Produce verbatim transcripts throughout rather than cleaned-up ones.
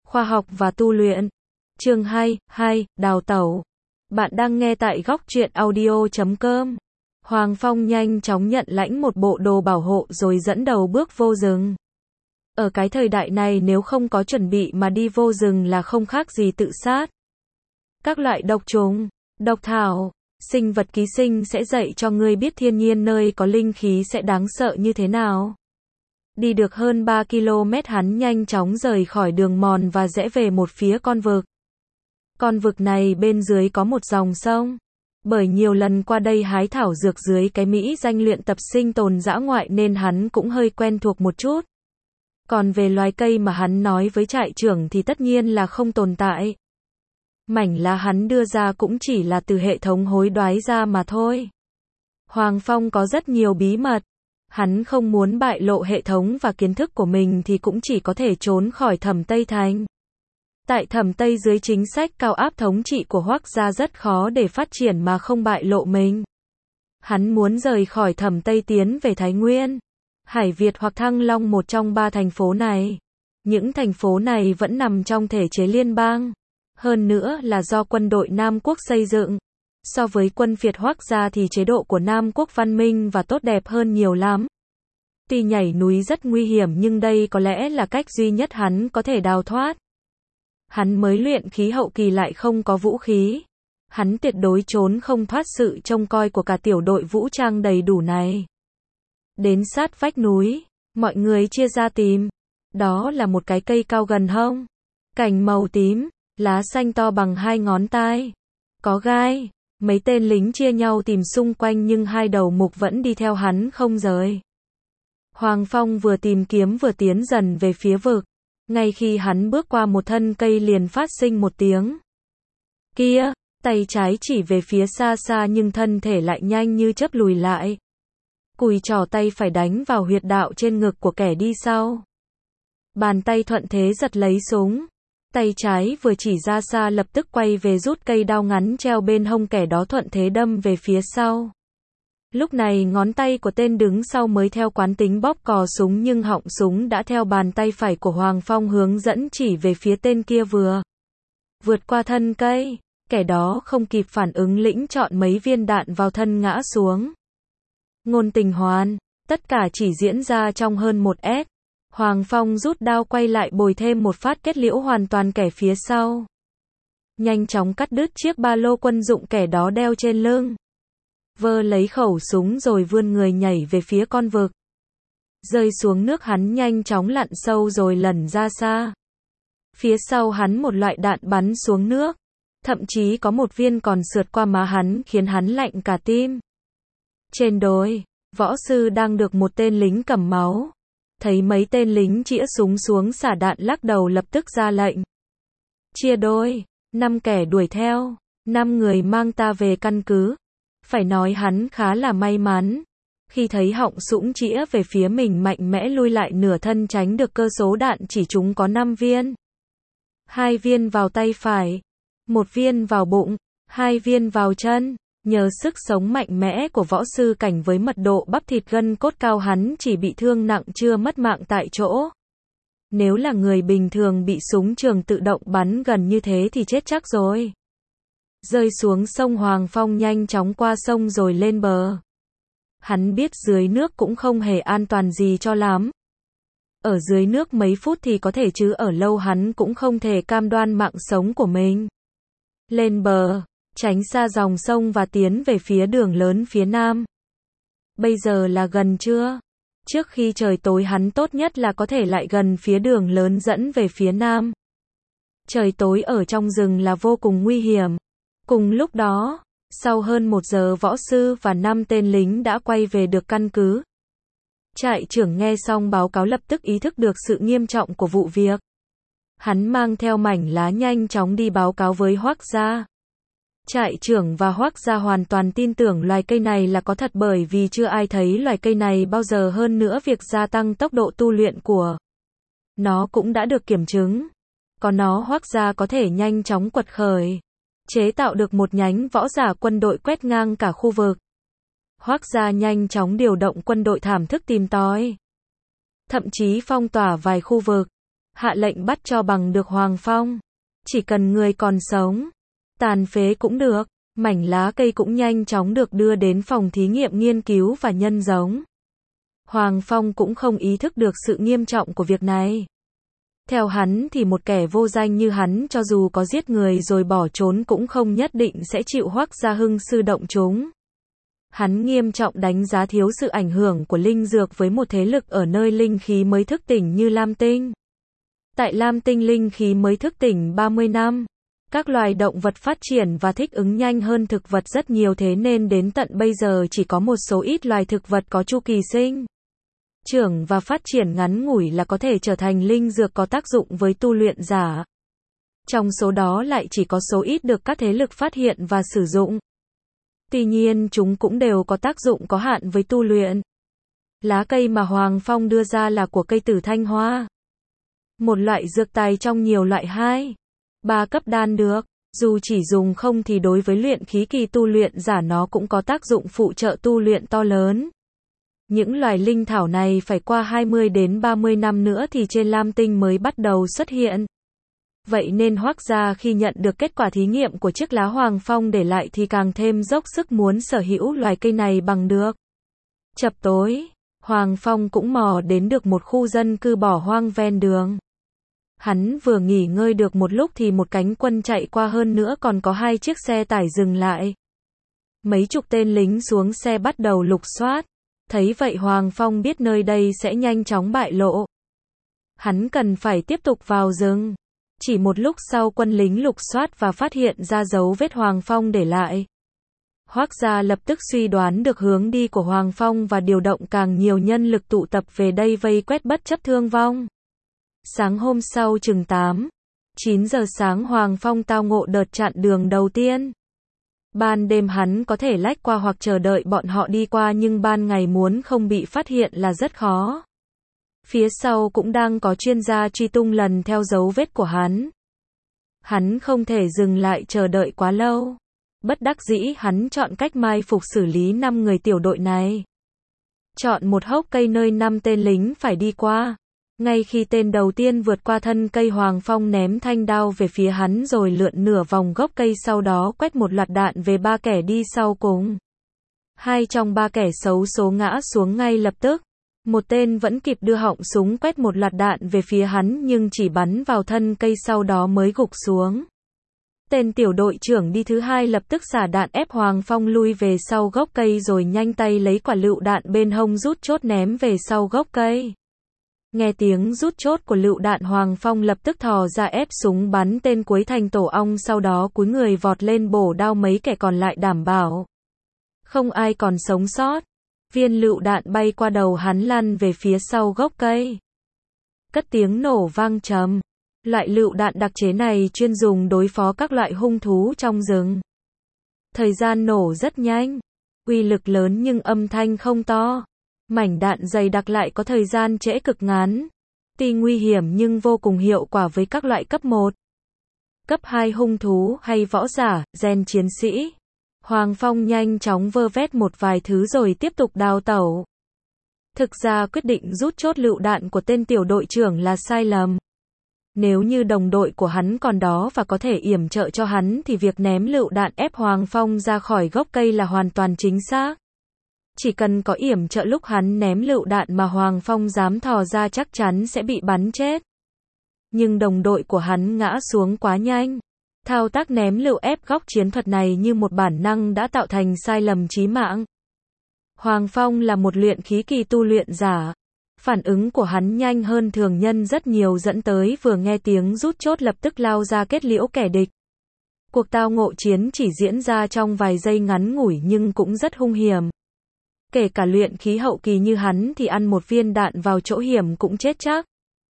Khoa học và tu luyện. Chương hai, hai, đào tẩu. Bạn đang nghe tại góc truyện audio chấm com. Hoàng Phong nhanh chóng nhận lãnh một bộ đồ bảo hộ rồi dẫn đầu bước vô rừng. Ở cái thời đại này nếu không có chuẩn bị mà đi vô rừng là không khác gì tự sát. Các loại độc trùng, độc thảo, sinh vật ký sinh sẽ dạy cho ngươi biết thiên nhiên nơi có linh khí sẽ đáng sợ như thế nào. Đi được hơn ba ki lô mét hắn nhanh chóng rời khỏi đường mòn và rẽ về một phía con vực. Con vực này bên dưới có một dòng sông. Bởi nhiều lần qua đây hái thảo dược dưới cái mỹ danh luyện tập sinh tồn dã ngoại nên hắn cũng hơi quen thuộc một chút. Còn về loài cây mà hắn nói với trại trưởng thì tất nhiên là không tồn tại. Mảnh lá hắn đưa ra cũng chỉ là từ hệ thống hối đoái ra mà thôi. Hoàng Phong có rất nhiều bí mật. Hắn không muốn bại lộ hệ thống và kiến thức của mình thì cũng chỉ có thể trốn khỏi Thẩm Tây Thành. Tại Thẩm Tây dưới chính sách cao áp thống trị của Hoắc gia rất khó để phát triển mà không bại lộ mình. Hắn muốn rời khỏi Thẩm Tây tiến về Thái Nguyên, Hải Việt hoặc Thăng Long, một trong ba thành phố này. Những thành phố này vẫn nằm trong thể chế liên bang. Hơn nữa là do quân đội Nam Quốc xây dựng. So với quân phiệt Hoắc gia thì chế độ của Nam Quốc văn minh và tốt đẹp hơn nhiều lắm. Tuy nhảy núi rất nguy hiểm nhưng đây có lẽ là cách duy nhất hắn có thể đào thoát. Hắn mới luyện khí hậu kỳ lại không có vũ khí. Hắn tuyệt đối trốn không thoát sự trông coi của cả tiểu đội vũ trang đầy đủ này. Đến sát vách núi, mọi người chia ra tìm. Đó là một cái cây cao gần hông. Cành màu tím, lá xanh to bằng hai ngón tay. Có gai. Mấy tên lính chia nhau tìm xung quanh nhưng hai đầu mục vẫn đi theo hắn không rời. Hoàng Phong vừa tìm kiếm vừa tiến dần về phía vực. Ngay khi hắn bước qua một thân cây liền phát sinh một tiếng. Kia, tay trái chỉ về phía xa xa nhưng thân thể lại nhanh như chớp lùi lại. Cùi trỏ tay phải đánh vào huyệt đạo trên ngực của kẻ đi sau. Bàn tay thuận thế giật lấy súng. Tay trái vừa chỉ ra xa lập tức quay về rút cây đao ngắn treo bên hông kẻ đó thuận thế đâm về phía sau. Lúc này ngón tay của tên đứng sau mới theo quán tính bóp cò súng nhưng họng súng đã theo bàn tay phải của Hoàng Phong hướng dẫn chỉ về phía tên kia vừa. Vượt qua thân cây, kẻ đó không kịp phản ứng lĩnh chọn mấy viên đạn vào thân ngã xuống. Ngôn tình hoàn, tất cả chỉ diễn ra trong hơn một s. Hoàng Phong rút đao quay lại bồi thêm một phát kết liễu hoàn toàn kẻ phía sau. Nhanh chóng cắt đứt chiếc ba lô quân dụng kẻ đó đeo trên lưng. Vơ lấy khẩu súng rồi vươn người nhảy về phía con vực. Rơi xuống nước hắn nhanh chóng lặn sâu rồi lẩn ra xa. Phía sau hắn một loại đạn bắn xuống nước. Thậm chí có một viên còn sượt qua má hắn khiến hắn lạnh cả tim. Trên đồi, võ sư đang được một tên lính cầm máu. Thấy mấy tên lính chĩa súng xuống xả đạn lắc đầu lập tức ra lệnh. Chia đôi, năm kẻ đuổi theo, năm người mang ta về căn cứ. Phải nói hắn khá là may mắn. Khi thấy họng súng chĩa về phía mình mạnh mẽ lui lại nửa thân tránh được cơ số đạn chỉ trúng có năm viên. Hai viên vào tay phải, một viên vào bụng, hai viên vào chân. Nhờ sức sống mạnh mẽ của võ sư cảnh với mật độ bắp thịt gân cốt cao hắn chỉ bị thương nặng chưa mất mạng tại chỗ. Nếu là người bình thường bị súng trường tự động bắn gần như thế thì chết chắc rồi. Rơi xuống sông Hoàng Phong nhanh chóng qua sông rồi lên bờ. Hắn biết dưới nước cũng không hề an toàn gì cho lắm. Ở dưới nước mấy phút thì có thể chứ ở lâu hắn cũng không thể cam đoan mạng sống của mình. Lên bờ, tránh xa dòng sông và tiến về phía đường lớn phía nam. Bây giờ là gần trưa. Trước khi trời tối hắn tốt nhất là có thể lại gần phía đường lớn dẫn về phía nam. Trời tối ở trong rừng là vô cùng nguy hiểm. Cùng lúc đó, sau hơn một giờ võ sư và năm tên lính đã quay về được căn cứ. Trại trưởng nghe xong báo cáo lập tức ý thức được sự nghiêm trọng của vụ việc. Hắn mang theo mảnh lá nhanh chóng đi báo cáo với Hoắc gia. Trại trưởng và Hoắc gia hoàn toàn tin tưởng loài cây này là có thật bởi vì chưa ai thấy loài cây này bao giờ, hơn nữa việc gia tăng tốc độ tu luyện của nó cũng đã được kiểm chứng. Có nó Hoắc gia có thể nhanh chóng quật khởi, chế tạo được một nhánh võ giả quân đội quét ngang cả khu vực. Hoắc gia nhanh chóng điều động quân đội thảm thức tìm tòi. Thậm chí phong tỏa vài khu vực. hạ lệnh bắt cho bằng được Hoàng Phong. Chỉ cần người còn sống, tàn phế cũng được, mảnh lá cây cũng nhanh chóng được đưa đến phòng thí nghiệm nghiên cứu và nhân giống. Hoàng Phong cũng không ý thức được sự nghiêm trọng của việc này. Theo hắn thì một kẻ vô danh như hắn cho dù có giết người rồi bỏ trốn cũng không nhất định sẽ chịu Hoắc Gia Hưng sư động chúng. Hắn nghiêm trọng đánh giá thiếu sự ảnh hưởng của linh dược với một thế lực ở nơi linh khí mới thức tỉnh như Lam Tinh. Tại Lam Tinh linh khí mới thức tỉnh ba mươi năm. Các loài động vật phát triển và thích ứng nhanh hơn thực vật rất nhiều, thế nên đến tận bây giờ chỉ có một số ít loài thực vật có chu kỳ sinh trưởng và phát triển ngắn ngủi là có thể trở thành linh dược có tác dụng với tu luyện giả. Trong số đó lại chỉ có số ít được các thế lực phát hiện và sử dụng. Tuy nhiên chúng cũng đều có tác dụng có hạn với tu luyện. Lá cây mà Hoàng Phong đưa ra là của cây tử thanh hoa. Một loại dược tài trong nhiều loại hai, ba cấp đan được. Dù chỉ dùng không thì đối với luyện khí kỳ tu luyện giả nó cũng có tác dụng phụ trợ tu luyện to lớn. Những loài linh thảo này phải qua hai mươi đến ba mươi năm nữa thì trên Lam Tinh mới bắt đầu xuất hiện. Vậy nên Hoắc gia khi nhận được kết quả thí nghiệm của chiếc lá Hoàng Phong để lại thì càng thêm dốc sức muốn sở hữu loài cây này bằng được. Chập tối, Hoàng Phong cũng mò đến được một khu dân cư bỏ hoang ven đường. Hắn vừa nghỉ ngơi được một lúc thì một cánh quân chạy qua, hơn nữa còn có hai chiếc xe tải dừng lại. Mấy chục tên lính xuống xe bắt đầu lục soát. Thấy vậy Hoàng Phong biết nơi đây sẽ nhanh chóng bại lộ. Hắn cần phải tiếp tục vào rừng. Chỉ một lúc sau quân lính lục soát và phát hiện ra dấu vết Hoàng Phong để lại. Hoắc gia lập tức suy đoán được hướng đi của Hoàng Phong và điều động càng nhiều nhân lực tụ tập về đây vây quét bất chấp thương vong. Sáng hôm sau chừng tám, chín giờ sáng Hoàng Phong tao ngộ đợt chặn đường đầu tiên. Ban đêm hắn có thể lách qua hoặc chờ đợi bọn họ đi qua, nhưng ban ngày muốn không bị phát hiện là rất khó. Phía sau cũng đang có chuyên gia truy tung lần theo dấu vết của hắn. Hắn không thể dừng lại chờ đợi quá lâu. Bất đắc dĩ hắn chọn cách mai phục xử lý năm người tiểu đội này. Chọn một hốc cây nơi năm tên lính phải đi qua. Ngay khi tên đầu tiên vượt qua thân cây, Hoàng Phong ném thanh đao về phía hắn rồi lượn nửa vòng gốc cây, sau đó quét một loạt đạn về ba kẻ đi sau cùng. Hai trong ba kẻ xấu số ngã xuống ngay lập tức. Một tên vẫn kịp đưa họng súng quét một loạt đạn về phía hắn nhưng chỉ bắn vào thân cây sau đó mới gục xuống. Tên tiểu đội trưởng đi thứ hai lập tức xả đạn ép Hoàng Phong lui về sau gốc cây rồi nhanh tay lấy quả lựu đạn bên hông rút chốt ném về sau gốc cây. Nghe tiếng rút chốt của lựu đạn, Hoàng Phong lập tức thò ra ép súng bắn tên cuối thành tổ ong, sau đó cúi người vọt lên bổ đao mấy kẻ còn lại, đảm bảo không ai còn sống sót. Viên lựu đạn bay qua đầu hắn lăn về phía sau gốc cây. Cất tiếng nổ vang trầm. Loại lựu đạn đặc chế này chuyên dùng đối phó các loại hung thú trong rừng. Thời gian nổ rất nhanh, uy lực lớn nhưng âm thanh không to. Mảnh đạn dày đặc lại có thời gian trễ cực ngắn. Tuy nguy hiểm nhưng vô cùng hiệu quả với các loại cấp một, cấp hai hung thú hay võ giả, gen chiến sĩ. Hoàng Phong nhanh chóng vơ vét một vài thứ rồi tiếp tục đào tẩu. Thực ra quyết định rút chốt lựu đạn của tên tiểu đội trưởng là sai lầm. Nếu như đồng đội của hắn còn đó và có thể yểm trợ cho hắn thì việc ném lựu đạn ép Hoàng Phong ra khỏi gốc cây là hoàn toàn chính xác. Chỉ cần có yểm trợ lúc hắn ném lựu đạn mà Hoàng Phong dám thò ra chắc chắn sẽ bị bắn chết. Nhưng đồng đội của hắn ngã xuống quá nhanh. Thao tác ném lựu ép góc chiến thuật này như một bản năng đã tạo thành sai lầm chí mạng. Hoàng Phong là một luyện khí kỳ tu luyện giả. Phản ứng của hắn nhanh hơn thường nhân rất nhiều, dẫn tới vừa nghe tiếng rút chốt lập tức lao ra kết liễu kẻ địch. Cuộc tao ngộ chiến chỉ diễn ra trong vài giây ngắn ngủi nhưng cũng rất hung hiểm. Kể cả luyện khí hậu kỳ như hắn thì ăn một viên đạn vào chỗ hiểm cũng chết chắc.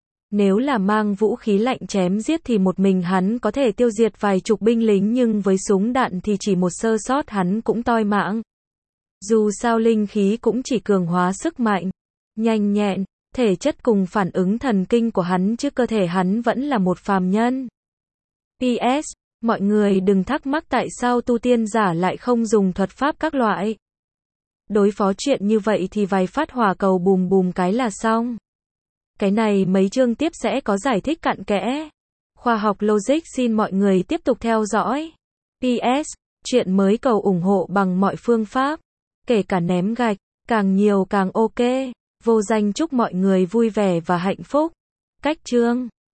Nếu là mang vũ khí lạnh chém giết thì một mình hắn có thể tiêu diệt vài chục binh lính, nhưng với súng đạn thì chỉ một sơ sót hắn cũng toi mạng. Dù sao linh khí cũng chỉ cường hóa sức mạnh, nhanh nhẹn, thể chất cùng phản ứng thần kinh của hắn, chứ cơ thể hắn vẫn là một phàm nhân. pê ét. Mọi người đừng thắc mắc tại sao tu tiên giả lại không dùng thuật pháp các loại. Đối phó chuyện như vậy thì vài phát hỏa cầu bùm bùm cái là xong. Cái này mấy chương tiếp sẽ có giải thích cặn kẽ. Khoa học logic xin mọi người tiếp tục theo dõi. pê ét. Chuyện mới cầu ủng hộ bằng mọi phương pháp. Kể cả ném gạch. Càng nhiều càng ok. Vô danh chúc mọi người vui vẻ và hạnh phúc. Cách chương